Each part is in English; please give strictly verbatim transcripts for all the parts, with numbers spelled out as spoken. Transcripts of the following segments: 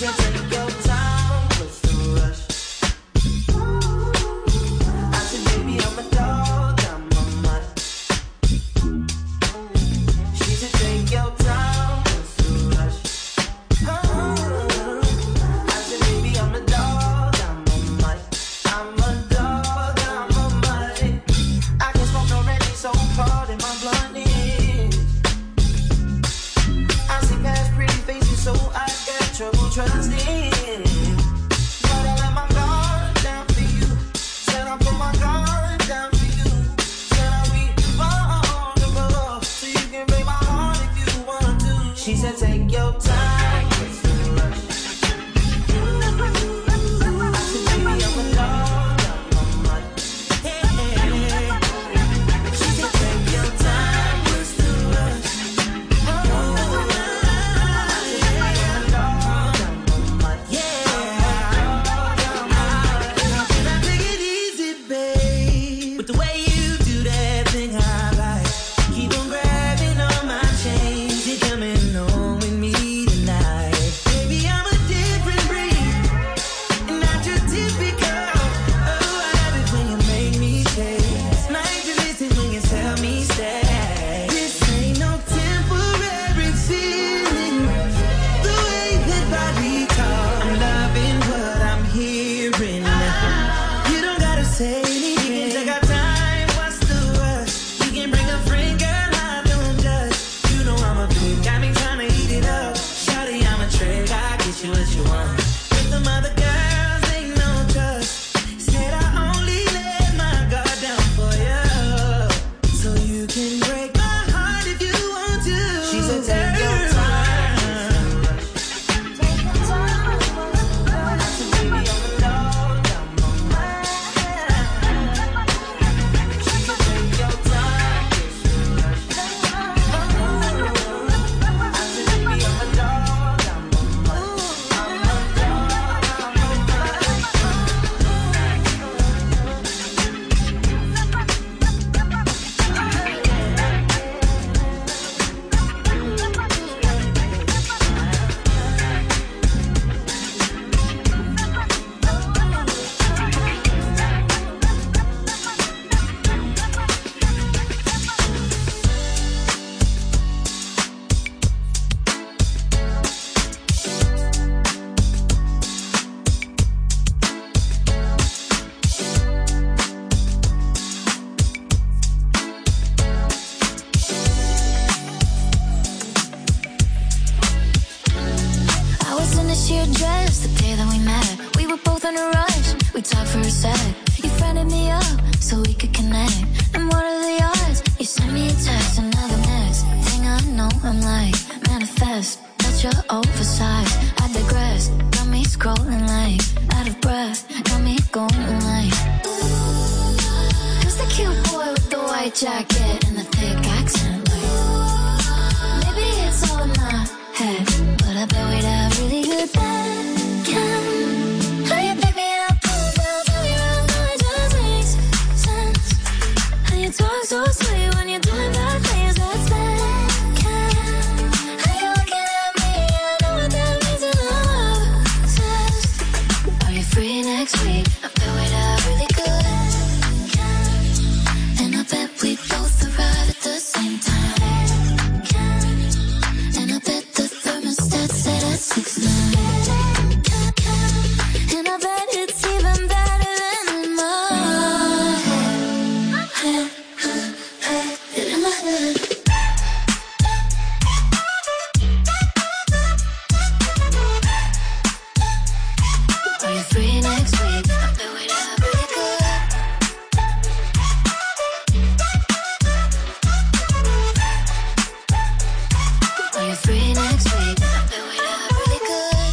said take your time, what's the rush? I said baby I'm a dog, I'm a mutt. She said take your time, what's the rush? I said baby I'm a dog, I'm a mutt. I'm a dog, I'm a mutt. I can't smoke no Reggie, so pardon my bluntness. I see past pretty faces, so I got trouble trusting. But I let my guard down for you. Said I put my guard down for you. Said I'll be vulnerable, so you can break my heart if you want to. She said take your time, what's the rush? I said baby I'm a dog, I'm a mutt. She said take your time, what's the rush? Are you free next week? I bet we have really good.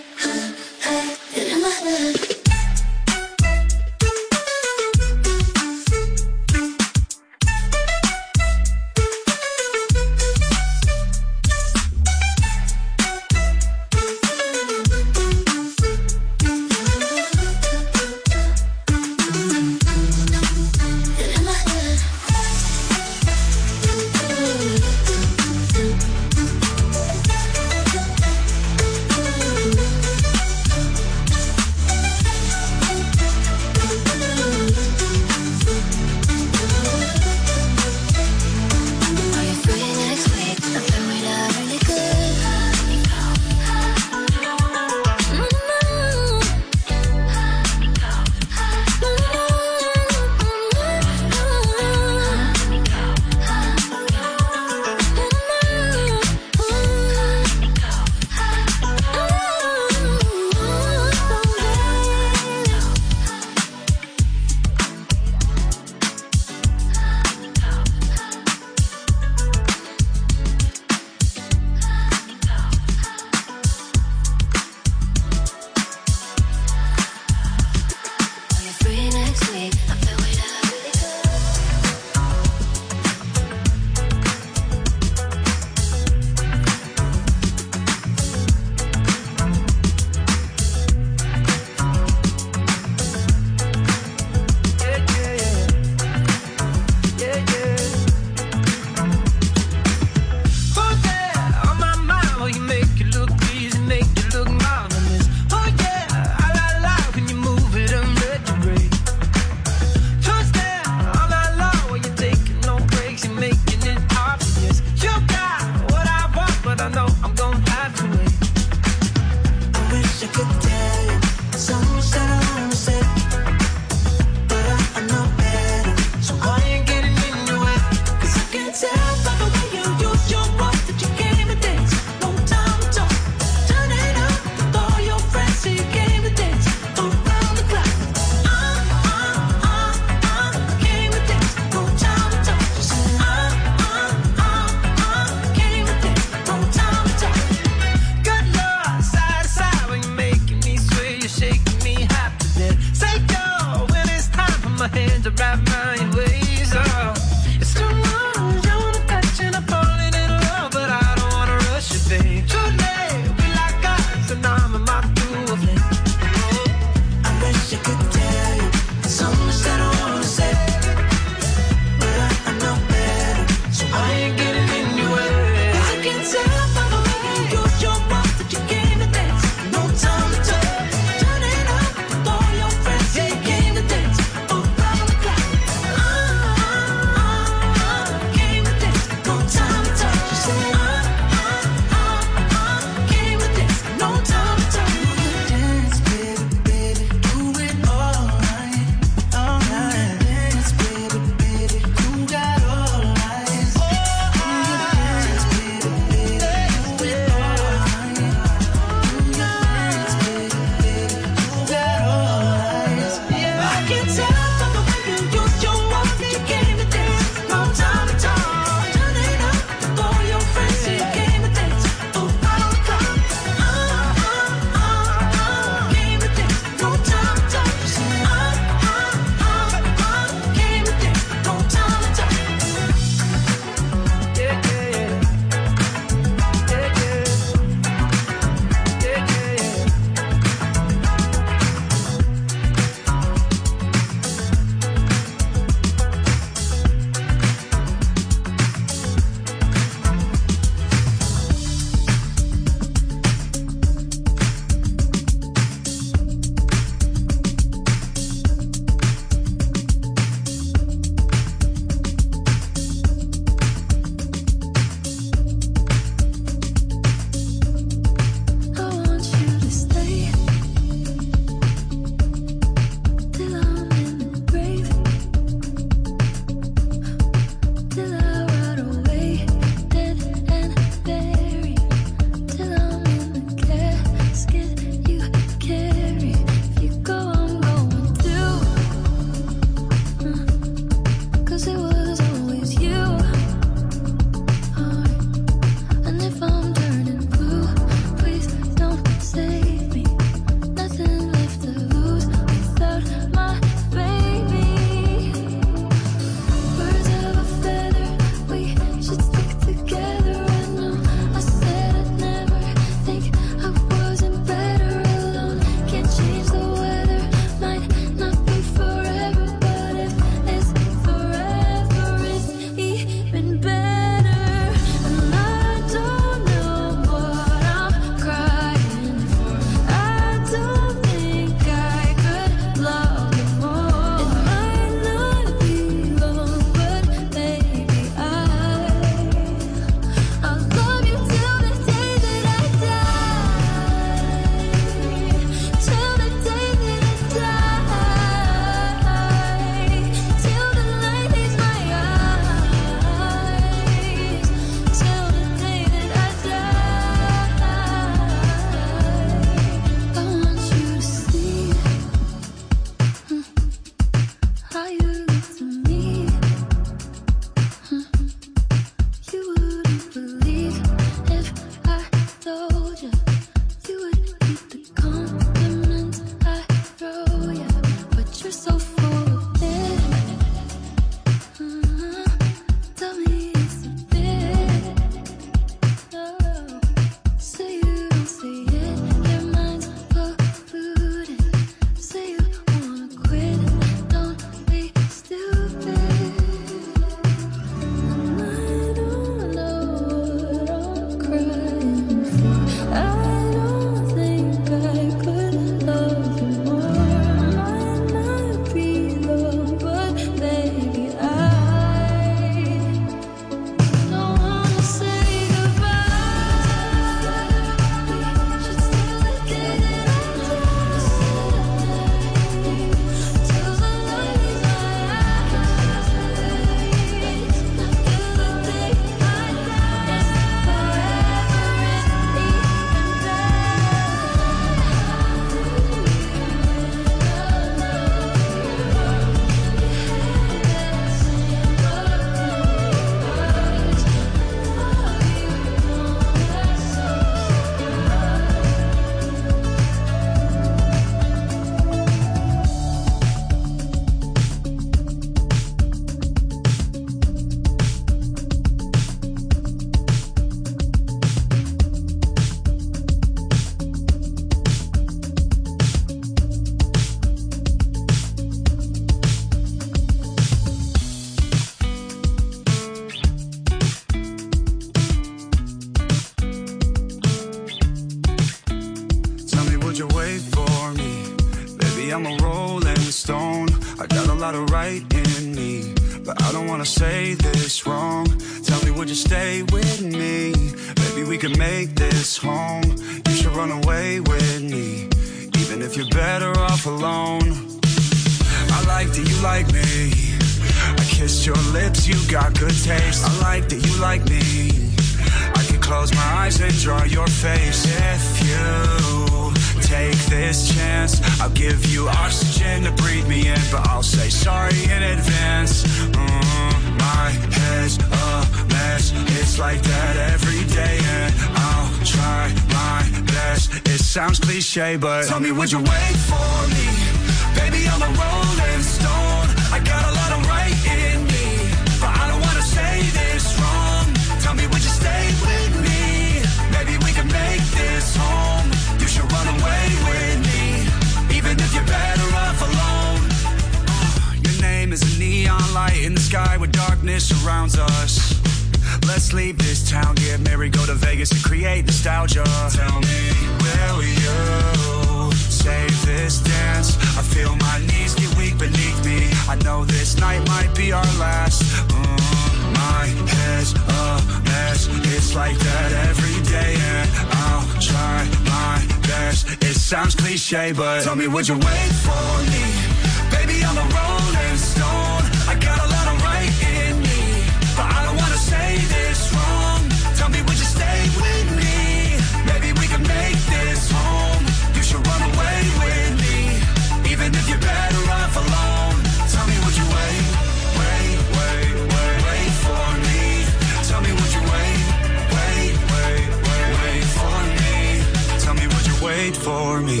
rolling stone. I got a lot of right in me, but I don't wanna say this wrong. Tell me, would you stay with me? Maybe we could make this home. You should run away with me, even if you're better off alone. I like that you like me. I kissed your lips, you got good taste. I like that you like me. I could close my eyes and draw your face. If you take this chance, I'll give you oxygen to breathe me in, but I'll say sorry in advance. Mm, my head's a mess. It's like that every day, and I'll try my best. It sounds cliche, but tell me, would you wait for me? Baby, I'm a rolling stone. I got a lot of right in me, but I don't wanna say this wrong. Tell me, would you stay with me? Maybe we can make this home. You should run away with me, even if you're better off alone. Your name is a neon light in the sky where darkness surrounds us. Let's leave this town, get married, go to Vegas and create nostalgia. Tell me, will you save this dance? I feel my knees get weak beneath me. I know this night might be our last. Mm, my head's a mess. It's like that every day, and I'll try my best. It sounds cliche, but tell me, would you wait for me? Baby, I'm a rolling stone. I got a lot of right in me, but I don't wanna say this wrong. Tell me, would you stay with me? Maybe we can make this home. You should run away with me, even if you're better off alone. Tell me, would you wait, wait, wait, wait, wait for me? Tell me, would you wait, wait, wait, wait, wait for me? Tell me, would you wait for me?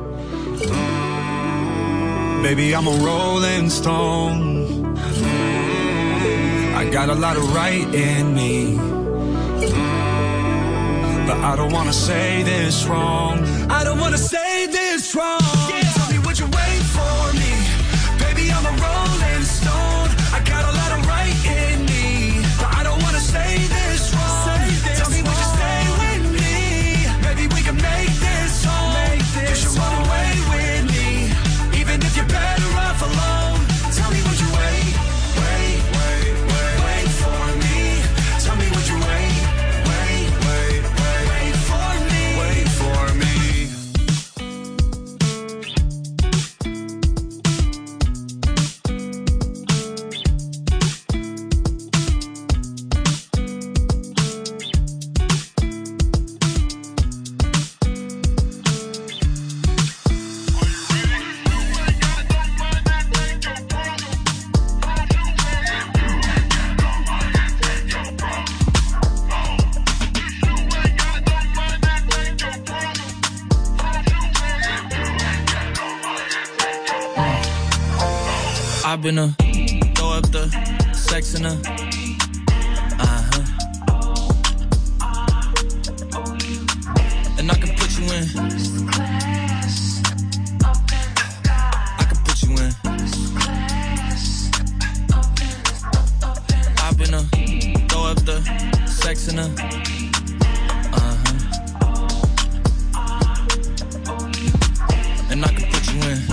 Mm, baby, I'm a rolling stone. Mm, I got a lot of right in me, mm, but I don't wanna say this wrong. I don't wanna say this wrong. Yeah. Tell me, would you wait for me? Baby, I'm a rolling stone. I got a lot of right in me, but I don't wanna say this wrong. Say this Tell me, wrong. Would you stay with me? Maybe we can make this home. Make this you should run away with me, even if you're better off alone. Tell me, would you wait, wait, wait, wait, wait for me? Tell me, would you wait, wait, wait, wait, wait for me? Wait for me. I've been a throw up the sex in a uh-huh. And I can put you in. I can put you in. I've been a throw up the sex in a uh-huh. And I can put you in.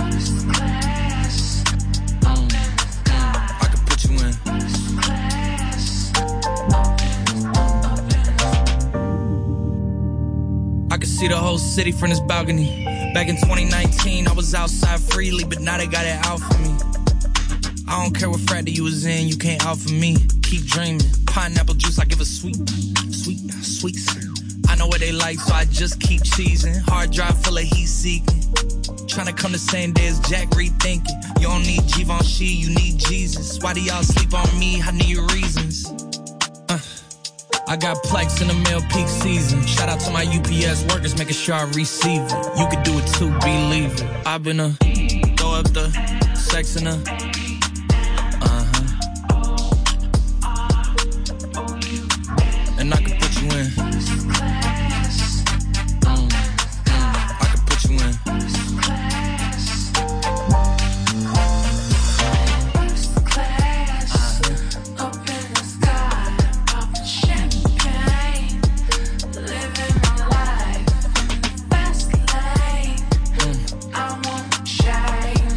See the whole city from this balcony. Back in twenty nineteen, I was outside freely, but now they got it out for me. I don't care what frat that you was in, you can't out for me. Keep dreaming. Pineapple juice, I give a sweet, sweet, sweet. I know what they like, so I just keep cheesing. Hard drive full of heat seeking. Trying to come the same day as Jack, rethinking. You don't need Givenchy, you need Jesus. Why do y'all sleep on me? I need reasons. Uh. I got Plex in the mail peak season. Shout out to my U P S workers, making sure I receive it. You could do it too, believe it. I've been a throw up the sex in a uh-huh. And I can put you in. Mm, mm, I can put you in. Shine.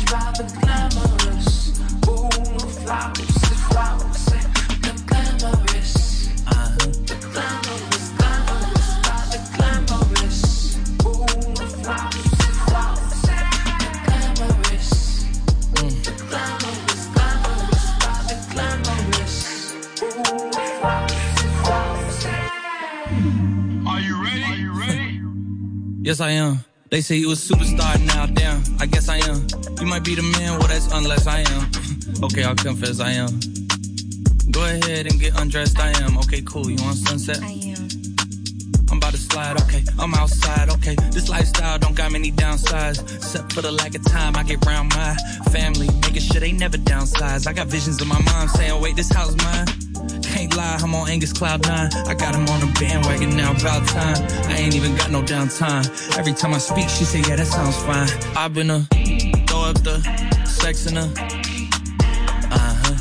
Yes, I am. They say you a superstar now, damn, I guess I am. You might be the man, well, that's unless I am. Okay, I'll confess I am. Go ahead and get undressed, I am. Okay, cool, you want sunset? I am. I'm about to slide, okay, I'm outside, okay. This lifestyle don't got many downsides. Except for the lack of time I get around my family. Making sure they never downsize. I got visions of my mom saying, wait, this house mine. Can't lie, I'm on Angus Cloud nine. I got him on a bandwagon now, about time. I ain't even got no downtime. Every time I speak, she say, yeah, that sounds fine. I've been a throw up the sex in her. Uh-huh.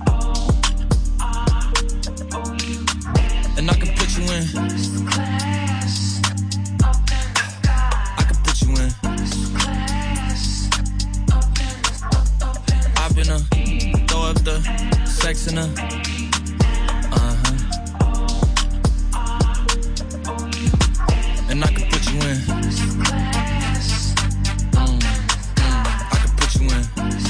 And I can put you in. I can put you in. I've been a throw up the sex in her. And I can put you in. Mm, mm, I can put you in.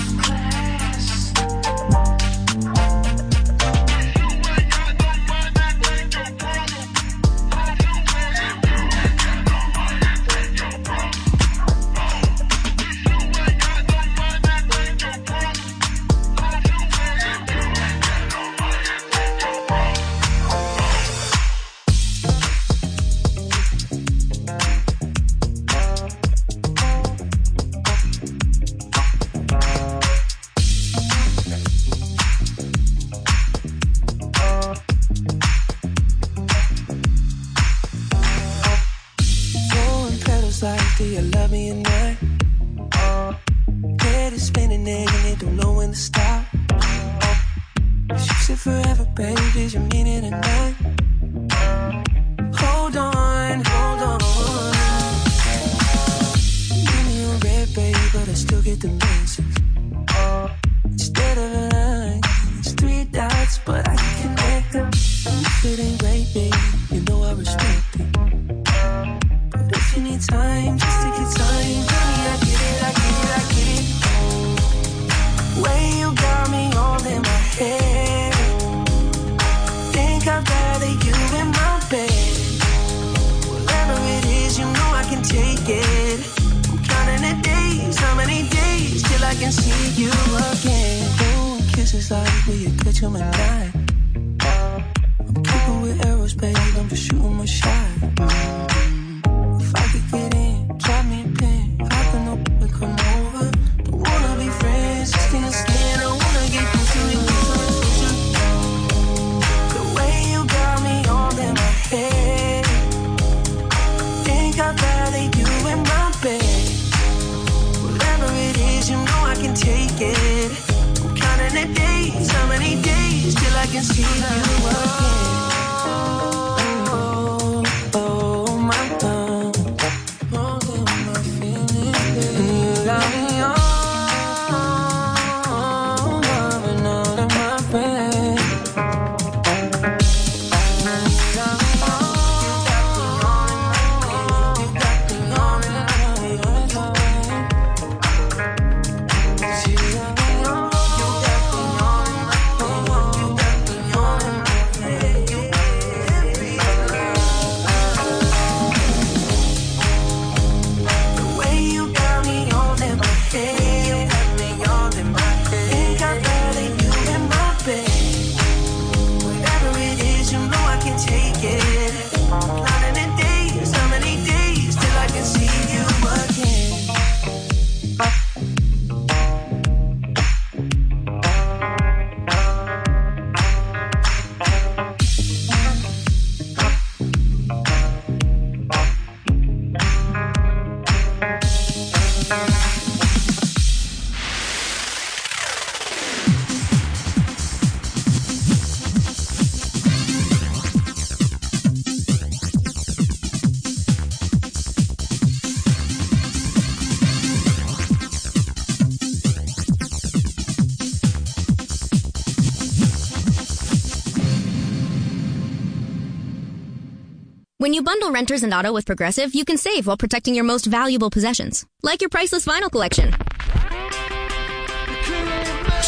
When you bundle renters and auto with Progressive, you can save while protecting your most valuable possessions, like your priceless vinyl collection.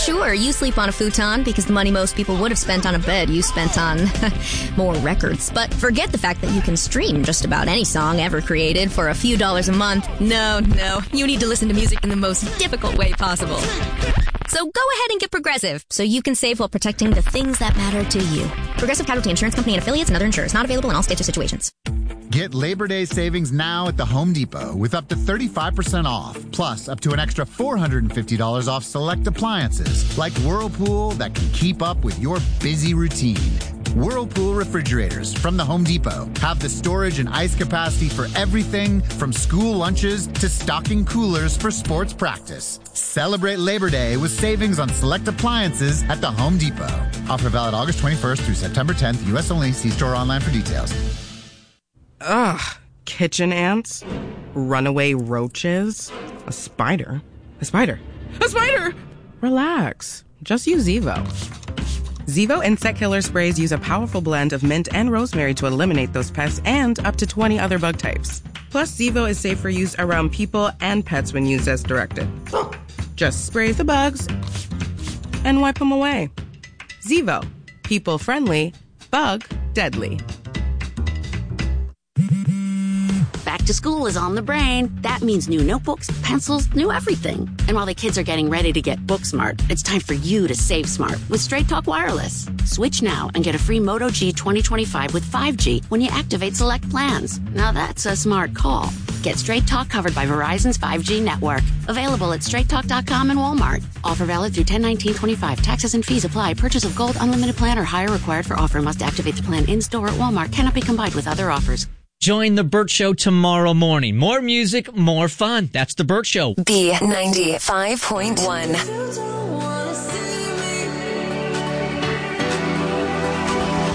Sure, you sleep on a futon because the money most people would have spent on a bed you spent on more records. But forget the fact that you can stream just about any song ever created for a few dollars a month. No, no, you need to listen to music in the most difficult way possible. So go ahead and get Progressive so you can save while protecting the things that matter to you. Progressive Casualty Insurance Company and affiliates and other insurers. Not available in all states or situations. Get Labor Day savings now at the Home Depot with up to thirty-five percent off, plus up to an extra four hundred fifty dollars off select appliances like Whirlpool that can keep up with your busy routine. Whirlpool refrigerators from the Home Depot have the storage and ice capacity for everything from school lunches to stocking coolers for sports practice. Celebrate Labor Day with savings on select appliances at the Home Depot. Offer valid August twenty-first through September tenth, U S only. See store online for details. Ugh, kitchen ants, runaway roaches, a spider, a spider, a spider! Relax, just use Zevo. Zevo insect killer sprays use a powerful blend of mint and rosemary to eliminate those pests and up to twenty other bug types. Plus, Zevo is safe for use around people and pets when used as directed. Just spray the bugs and wipe them away. Zevo, people friendly, bug deadly. Back to school is on the brain. That means new notebooks, pencils, new everything. And while the kids are getting ready to get book smart, it's time for you to save smart with Straight Talk Wireless. Switch now and get a free Moto G twenty twenty-five with five G when you activate select plans. Now that's a smart call. Get Straight Talk covered by Verizon's five G network. Available at straight talk dot com and Walmart. Offer valid through ten nineteen twenty-five. Taxes and fees apply. Purchase of gold unlimited plan or higher required for offer. Must activate the plan in-store at Walmart. Cannot be combined with other offers. Join The Burt Show tomorrow morning. More music, more fun. That's The Burt Show. B ninety-five point one.